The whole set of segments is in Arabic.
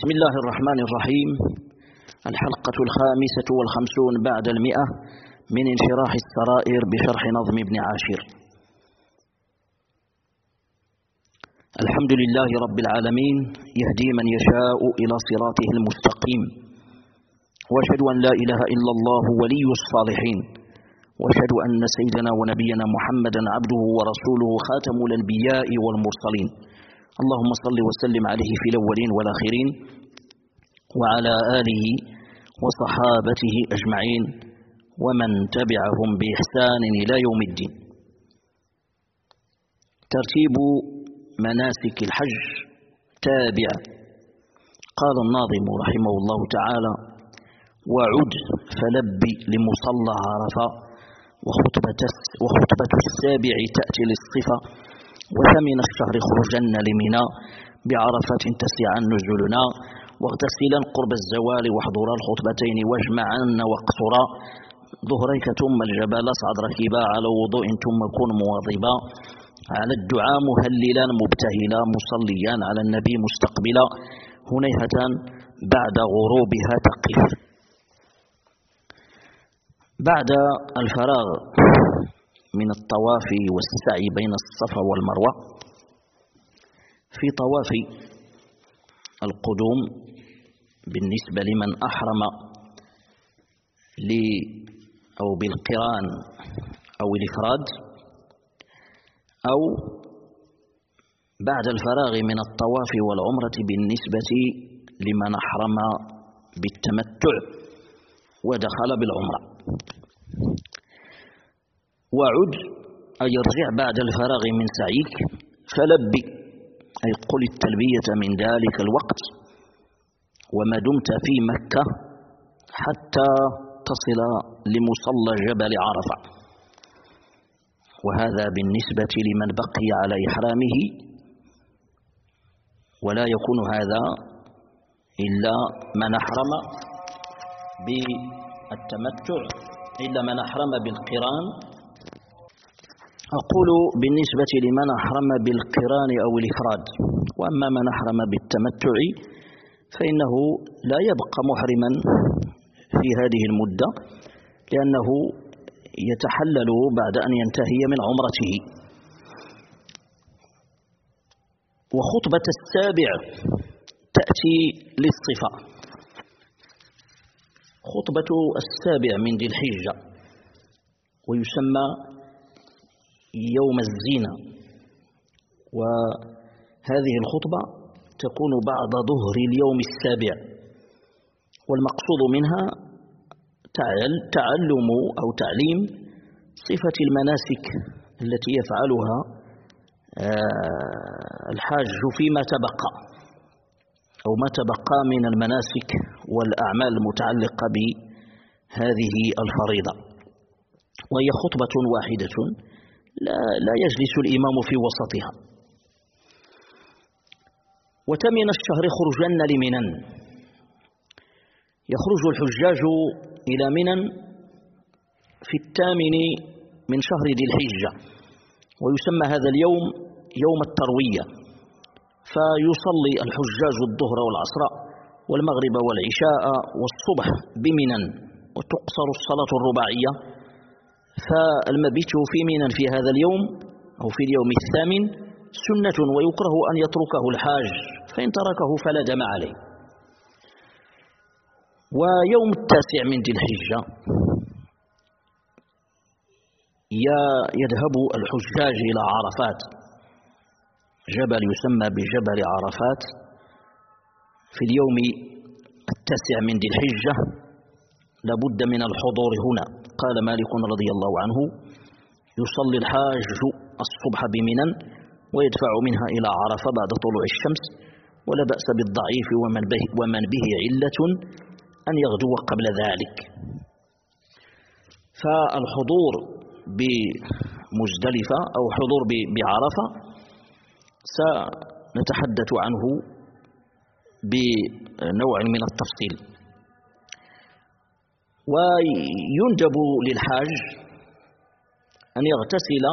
بسم الله الرحمن الرحيم. الحلقة 55 بعد 100 من انشراح السرائر بشرح نظم ابن عاشر. الحمد لله رب العالمين، يهدي من يشاء إلى صراطه المستقيم، وأشهد أن لا إله إلا الله ولي الصالحين، وأشهد أن سيدنا ونبينا محمدا عبده ورسوله خاتم الأنبياء والمرسلين. اللهم صل وسلم عليه في الأولين والآخرين وعلى آله وصحابته أجمعين ومن تبعهم بإحسان إلى يوم الدين. ترتيب مناسك الحج تابع. قال الناظم رحمه الله تعالى: وعد فلب لمصلى عرفة، وخطبة السابع تأتي للصفة، وثمن الشهر خرجن لمنى، بعرفة تسعا نزلنا، واغتسلا قرب الزوال واحضرا الخطبتين، واجمعن واقصرا ظهريك ثم الجبل اصعد ركبا، على وضوء ثم كن مواظبا، على الدعاء مهللا مبتهلا، مصليا على النبي مستقبلا، هنيهة بعد غروبها تقف. بعد الفراغ من الطواف والسعي بين الصفا والمروة، في طواف القدوم بالنسبة لمن أحرم أو بالقران أو الإفراد، أو بعد الفراغ من الطواف والعمرة بالنسبة لمن أحرم بالتمتع ودخل بالعمرة. وعد أي ارجع بعد الفراغ من سعيك، فلبي أي قل التلبية من ذلك الوقت وما دمت في مكة حتى تصل لمصلى جبل عرفة. وهذا بالنسبة لمن بقي على إحرامه، ولا يكون هذا إلا من أحرم بالتمتع، إلا من أحرم بالقران. أقول بالنسبة لمن أحرم بالقران أو الإفراد. وأما من أحرم بالتمتع فإنه لا يبقى محرما في هذه المدة، لأنه يتحلل بعد أن ينتهي من عمرته. وخطبة السابع تأتي للصفة. خطبة السابع من ذي الحجة، ويسمى يوم الزينة، وهذه الخطبة تكون بعد ظهر اليوم السابع، والمقصود منها تعلم أو تعليم صفة المناسك التي يفعلها الحاج فيما تبقى، أو ما تبقى من المناسك والأعمال المتعلقة بهذه الفريضة. وهي خطبة واحدة لا يجلس الإمام في وسطها. وثمن الشهر خرجن لمنى، يخرج الحجاج إلى منى في 8 من شهر ذي الحجة، ويسمى هذا اليوم يوم التروية. فيصلي الحجاج الظهر والعصر والمغرب والعشاء والصبح بمنى، وتقصر الصلاة الرباعية. فالمبيت في منى في هذا اليوم أو في اليوم الثامن سنة، ويكره أن يتركه الحاج، فإن تركه فلا دم عليه. ويوم 9 من ذي الحجة يذهب الحجاج إلى عرفات، جبل يسمى بجبل عرفات، في اليوم 9 من ذي الحجة. لابد من الحضور هنا. قال مالك رضي الله عنه: يصلي الحاج الصبح بمنى ويدفع منها إلى عرفة بعد طلوع الشمس، ولا بأس بالضعيف ومن به علة أن يغدو قبل ذلك. فالحضور بمزدلفة أو حضور بعرفة سنتحدث عنه بنوع من التفصيل. ويندب للحاج أن يغتسل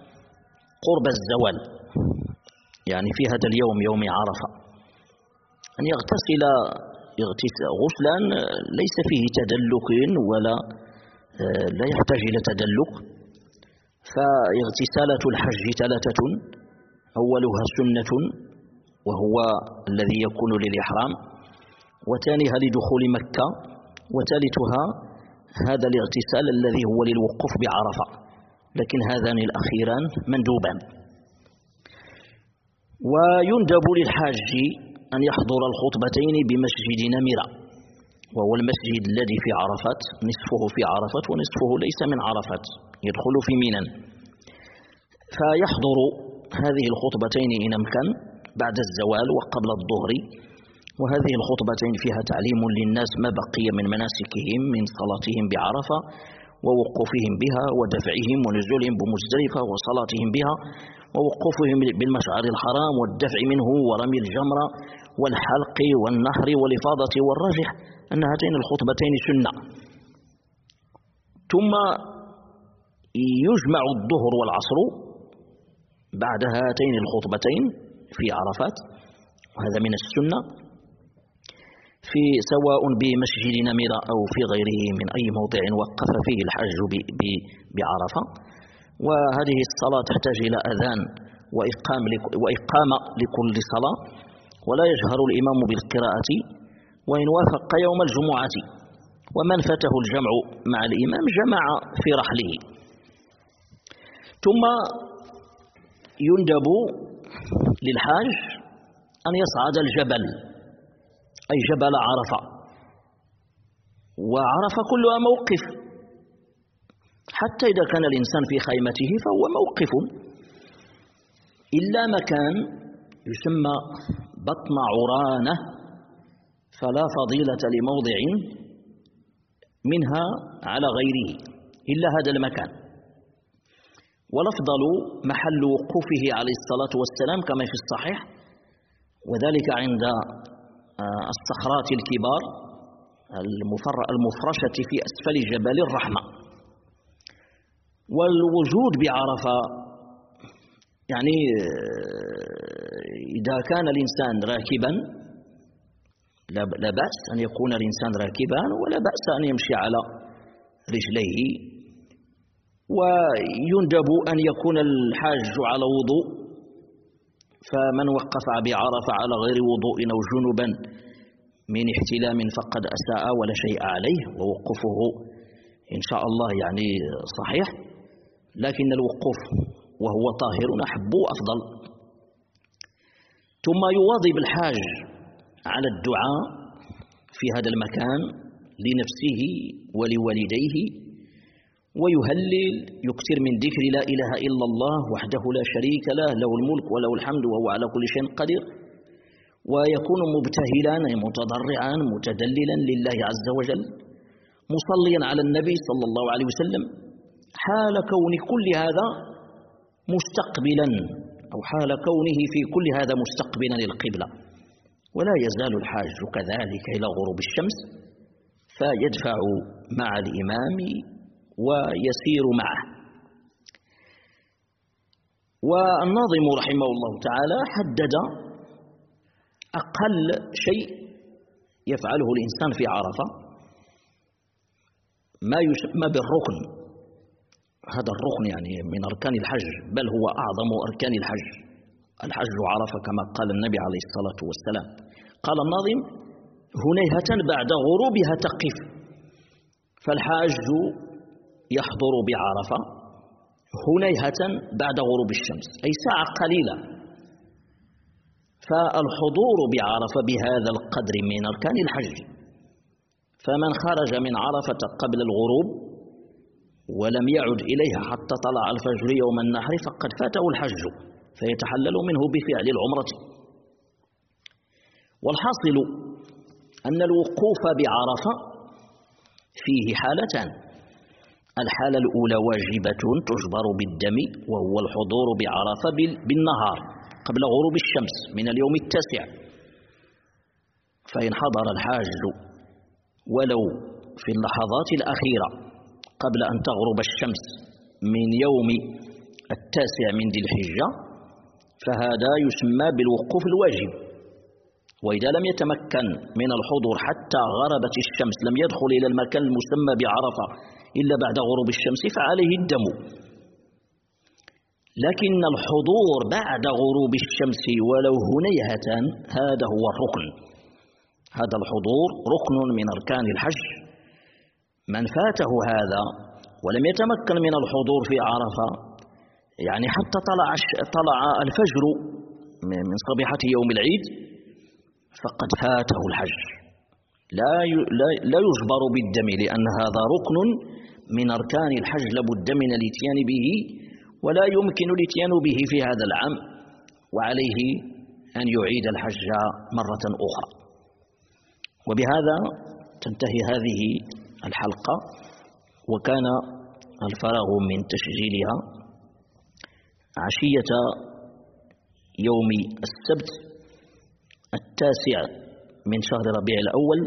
قرب الزوال، يعني في هذا اليوم يوم عرفة، أن يغتسل غسلا ليس فيه تدلك ولا لا يحتاج إلى تدلك. فاغتسالة الحج ثلاثة: أولها سنة وهو الذي يكون للإحرام، وثانيها لدخول مكة، وثالثها هذا الاغتسال الذي هو للوقوف بعرفة، لكن هذان الأخيران مندوبان. ويندب للحاج أن يحضر الخطبتين بمسجد نمرة، وهو المسجد الذي في عرفات، نصفه في عرفات ونصفه ليس من عرفات، يدخل في منى. فيحضر هذه الخطبتين إن أمكن بعد الزوال وقبل الظهر، وهذه الخطبتين فيها تعليم للناس ما بقي من مناسكهم من صلاتهم بعرفة ووقوفهم بها ودفعهم ونزولهم بمزدلفة وصلاتهم بها ووقوفهم بالمشعر الحرام والدفع منه ورمي الجمرة والحلق والنحر والإفاضة. والراجح أن هاتين الخطبتين سنة. ثم يجمع الظهر والعصر بعد هاتين الخطبتين في عرفات، وهذا من السنة، في سواء بمسجد نمرة أو في غيره من أي موضع وقف فيه الحج بعرفة. وهذه الصلاة تحتاج إلى أذان وإقامة لكل صلاة، ولا يجهر الإمام بالقراءة وإن وافق يوم الجمعة، ومن فاته الجمع مع الإمام جمع في رحله. ثم يندب للحاج أن يصعد الجبل، أي جبل عرفة، وعرفة كلها موقف، حتى إذا كان الإنسان في خيمته فهو موقف، إلا مكان يسمى بطن عرانة، فلا فضيلة لموضع منها على غيره إلا هذا المكان. والأفضل محل وقوفه عليه الصلاة والسلام كما في الصحيح، وذلك عند الصخرات الكبار المفرشة في أسفل جبل الرحمة. والوجود بعرفة يعني إذا كان الإنسان راكبا لا بأس أن يكون الإنسان راكبا، ولا بأس أن يمشي على رجليه. ويندب أن يكون الحاج على وضوء، فمن وقف بعرفة على غير وضوء أو جنبا من احتلام فقد أساء ولا شيء عليه، ووقوفه إن شاء الله يعني صحيح، لكن الوقوف وهو طاهر أحب وأفضل. ثم يواظب الحاج على الدعاء في هذا المكان لنفسه ولوالديه، ويهلل، يكثر من ذكر لا إله إلا الله وحده لا شريك له، له الملك وله الحمد وهو على كل شيء قدير، ويكون مبتهلا متضرعا متدللا لله عز وجل، مصليا على النبي صلى الله عليه وسلم، حال كون كل هذا مستقبلا، أو حال كونه في كل هذا مستقبلا للقبلة. ولا يزال الحاج كذلك إلى غروب الشمس، فيدفع مع الإمام ويسير معه. والناظم رحمه الله تعالى حدد أقل شيء يفعله الإنسان في عرفة، ما يسمى بالركن. هذا الركن يعني من أركان الحج، بل هو أعظم أركان الحج، الحج عرفة كما قال النبي عليه الصلاة والسلام. قال الناظم: هنيهة بعد غروبها تقف، فالحاج يحضر بعرفة هنيهة بعد غروب الشمس، أي ساعة قليلة. فالحضور بعرفة بهذا القدر من أركان الحج، فمن خرج من عرفة قبل الغروب ولم يعد إليها حتى طلع الفجر يوم النحر فقد فاته الحج، فيتحلل منه بفعل العمرة. والحاصل أن الوقوف بعرفة فيه حالتان: الحالة الأولى واجبة تجبر بالدم، وهو الحضور بعرفة بالنهار قبل غروب الشمس من اليوم التاسع، فإن حضر الحاج ولو في اللحظات الأخيرة قبل أن تغرب الشمس من يوم التاسع من ذي الحجة، فهذا يسمى بالوقوف الواجب، وإذا لم يتمكن من الحضور حتى غربت الشمس، لم يدخل إلى المكان المسمى بعرفة إلا بعد غروب الشمس، فعليه الدم. لكن الحضور بعد غروب الشمس ولو هنيهة هذا هو الركن، هذا الحضور ركن من أركان الحج. من فاته هذا ولم يتمكن من الحضور في عرفة، يعني حتى طلع الفجر من صبيحة يوم العيد، فقد فاته الحج، لا يجبر بالدم، لأن هذا ركن من أركان الحج لابد من الاتيان به، ولا يمكن الاتيان به في هذا العام، وعليه أن يعيد الحج مرة أخرى. وبهذا تنتهي هذه الحلقة، وكان الفراغ من تسجيلها عشية يوم السبت 9 من شهر ربيع الأول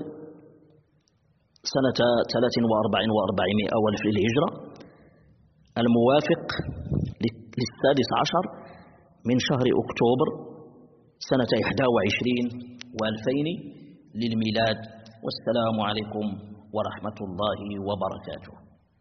سنة 43 وألف للهجرة، الموافق ل16 من شهر أكتوبر سنة 21 و2000 للميلاد. والسلام عليكم ورحمة الله وبركاته.